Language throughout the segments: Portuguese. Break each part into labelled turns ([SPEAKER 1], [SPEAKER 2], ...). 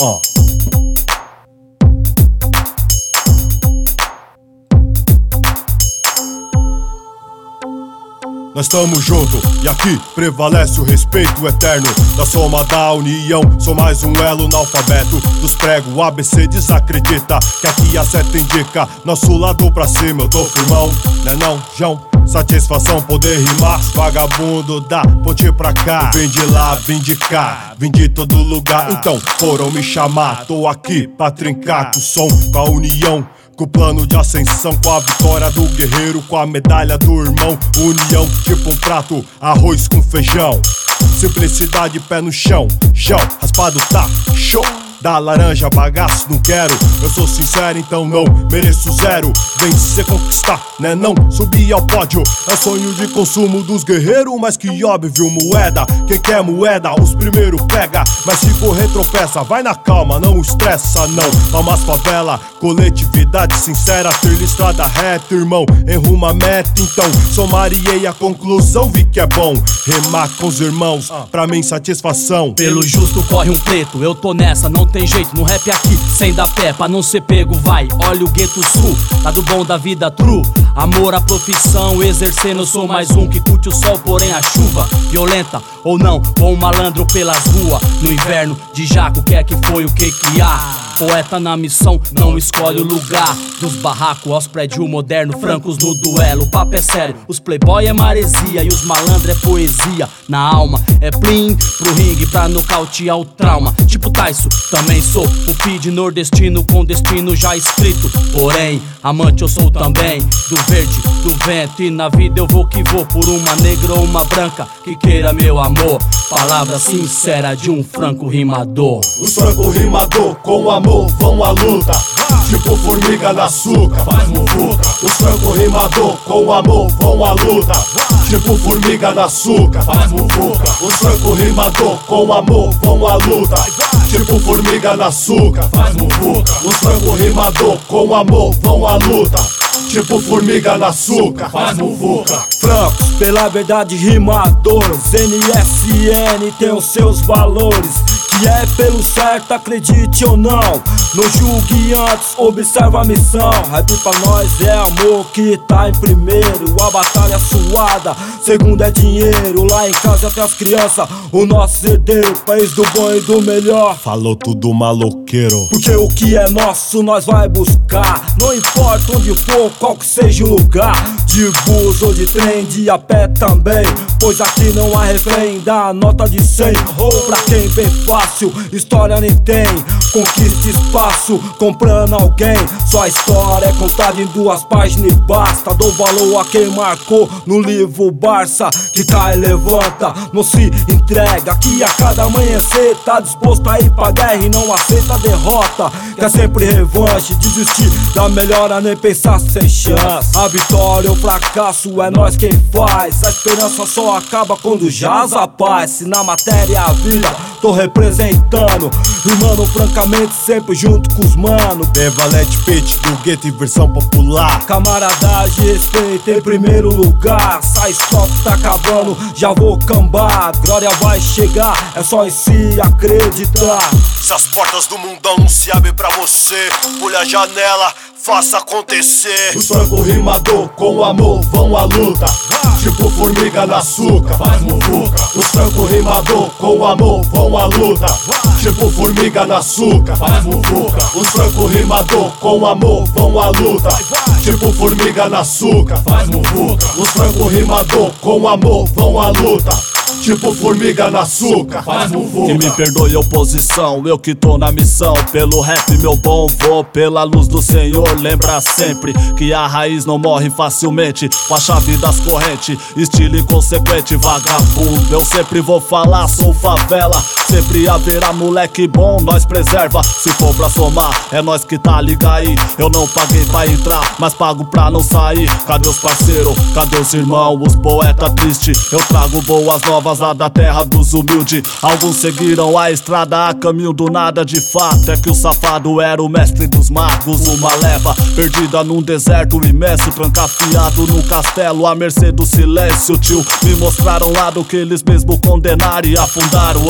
[SPEAKER 1] Nós tamo junto e aqui prevalece o respeito eterno. Da soma da união, sou mais um elo no alfabeto dos pregos. O ABC desacredita que aqui a seta indica nosso lado pra cima. Eu tô firmão, né não, João? Satisfação poder rimar, vagabundo da ponte pra cá. Vem de lá, vem de cá, vem de todo lugar. Então foram me chamar, tô aqui pra trincar com o som, com a união, com o plano de ascensão, com a vitória do guerreiro, com a medalha do irmão. União tipo um prato, arroz com feijão. Simplicidade, pé no chão, chão raspado tá show. Da laranja bagaço não quero, eu sou sincero então não mereço zero. Vencer, conquistar, né não subir ao pódio é sonho de consumo dos guerreiros, mas que óbvio moeda. Quem quer moeda, os primeiros pega, mas se correr tropeça. Vai na calma, não estressa não. Palmas favela, coletividade sincera, trilha estrada reta, irmão, enruma a meta. Então somariei a conclusão, vi que é bom remar com os irmãos, pra mim satisfação.
[SPEAKER 2] Pelo justo corre um preto, eu tô nessa, não tem jeito, no rap aqui, sem dar pé, pra não ser pego, vai. Olha o gueto sul, tá do bom da vida true. Amor à profissão, exercendo, eu sou mais um que curte o sol, porém a chuva violenta ou não, ou um malandro pelas ruas. No inverno de jaco, quer que foi o que há. Poeta na missão, não escolhe o lugar. Dos barracos aos prédios modernos, francos no duelo. O papo é sério, os playboy é maresia e os malandros é poesia. Na alma é plim pro ringue pra nocautear o trauma. Tipo Tyson, também sou o feed nordestino com destino já escrito. Porém, amante eu sou também do verde, do vento. E na vida eu vou que vou por uma negra ou uma branca que queira meu amor. Palavra sincera de um franco rimador.
[SPEAKER 1] Os franco rimador com amor vão à luta, tipo formiga na açúcar, faz muvuca. Os franco rimador com amor vão à luta, tipo formiga na açúcar, faz muvuca. Os franco rimador com amor vão à luta, tipo formiga na açúcar, faz muvuca. Os franco rimador com amor vão à luta, tipo formiga na açúcar, faz muvuca.
[SPEAKER 3] Francos pela verdade rimadores, NSN tem os seus valores, que é pelo certo, acredite ou não. Não julgue antes, observa a missão. Rap pra nós é amor que tá em primeiro. A batalha suada, segundo é dinheiro. Lá em casa até as crianças, o nosso herdeiro, país do bom e do melhor.
[SPEAKER 1] Falou tudo maloqueiro,
[SPEAKER 3] porque o que é nosso nós vai buscar. Não importa onde for, qual que seja o lugar. De bus ou de trem, de a pé também, pois aqui não há refém. Dá nota de 100, ou pra quem vem fácil, história nem tem. Conquista espaço, comprando alguém. Sua história é contada em 2 páginas e basta. Dou valor a quem marcou no livro Barça, que cai e levanta, não se entrega. Que a cada amanhecer tá disposto a ir pra guerra e não aceita a derrota. Quer sempre revanche, desistir da melhora, nem pensar sem chance. A vitória ou fracasso é nós quem faz. A esperança só acaba quando jaz a paz. Se na matéria é a vida, tô representando, rimando francamente sempre junto com os mano.
[SPEAKER 1] Bevalete Pete do gueto em versão popular.
[SPEAKER 3] Camaradagem e respeito em primeiro lugar. Sai stop, tá acabando, já vou cambar. Glória vai chegar, é só em si acreditar.
[SPEAKER 1] Se as portas do mundão não se abrem pra você, pule a janela, faça acontecer. Os franco rimador com amor vão à luta, tipo formiga na açúcar, faz muvuca. Os franco rimador com amor vão à luta, tipo formiga na açúcar, faz muvuca. Os franco rimador com amor vão à luta, tipo formiga na açúcar, faz muvuca. Os franco rimador com amor vão à luta, tipo formiga na açúcar, faz muvuca.
[SPEAKER 4] Que me perdoe a oposição, eu que tô na missão. Pelo rap meu bom vou, pela luz do Senhor. Lembra sempre que a raiz não morre facilmente. Com a chave das correntes, estilo inconsequente, vagabundo. Eu sempre vou falar, sou favela. Sempre haverá moleque bom, nós preserva. Se for pra somar, é nós que tá, liga aí. Eu não paguei pra entrar, mas pago pra não sair. Cadê os parceiros? Cadê os irmãos? Os poeta triste. Eu trago boas novas lá da terra dos humildes. Alguns seguiram a estrada a caminho do nada. De fato é que o safado era o mestre dos magos. Uma leva perdida num deserto imenso, trancafiado no castelo à mercê do silêncio. Tio, me mostraram um lado que eles mesmo condenaram e afundaram antes mesmo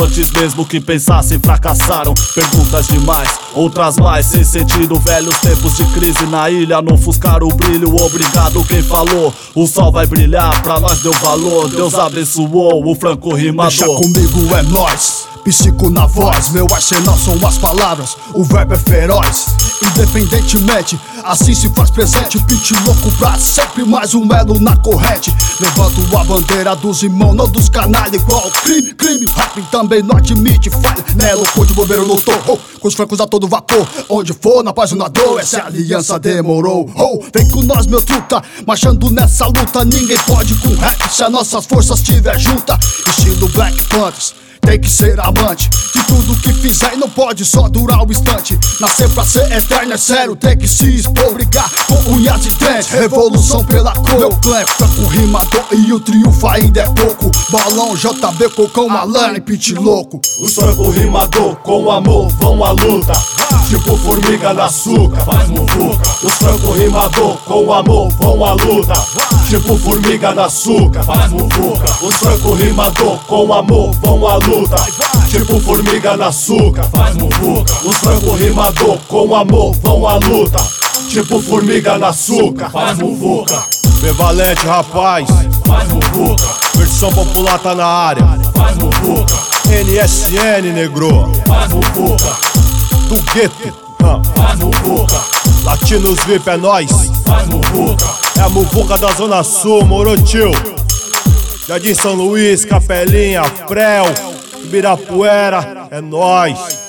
[SPEAKER 4] mesmo que pensassem fracassaram. Perguntas demais, outras mais sem sentido. Velhos tempos de crise na ilha não ofuscaram o brilho. Obrigado quem falou, o sol vai brilhar, pra nós deu valor. Deus abençoou o franco rimador.
[SPEAKER 5] Deixa comigo, é nóis, psico na voz. Meu arsenal são as palavras, o verbo é feroz. Independentemente, assim se faz presente. Pitch louco pra sempre, mais um elo na corrente. Levanto a bandeira dos irmãos, não dos canalha. Igual crime, crime, rap também não admite falha. Nelo, de bombeiro lutou, com os francos a todo vapor. Onde for, na paz e na dor, essa aliança demorou. Vem com nós, meu truta, marchando nessa luta. Ninguém pode com rap se as nossas forças tiver junta. Estilo Black Panthers, tem que ser amante de tudo que fizer e não pode só durar um instante. Nascer pra ser eterno é sério, tem que se expor, brigar com unhas e dentes. Revolução pela cor. Meu clã é franco rimador e o triunfo ainda é pouco. Balão, JB, Cocão, Malan e Pitch louco.
[SPEAKER 1] Os franco rimador com amor vão à luta, tipo formiga na açúcar, faz muvuca. Os franco rimador com amor vão à luta, tipo formiga na açúcar, faz muvuca. Os franco rimador com amor vão à luta, tipo formiga na açúcar, faz muvuca. Os franco rimador com amor vão à luta, tipo formiga na açúcar, faz muvuca. Prevalente, rapaz, faz muvuca. Versão popular tá na área, faz muvuca. NSN, negro, faz muvuca. Do gueto, faz muvuca. Latinos VIP é nóis, faz muvuca. É a muvuca da Zona Sul, moro tio. Jardim São Luís, Capelinha, Frel, Ibirapuera, é nóis.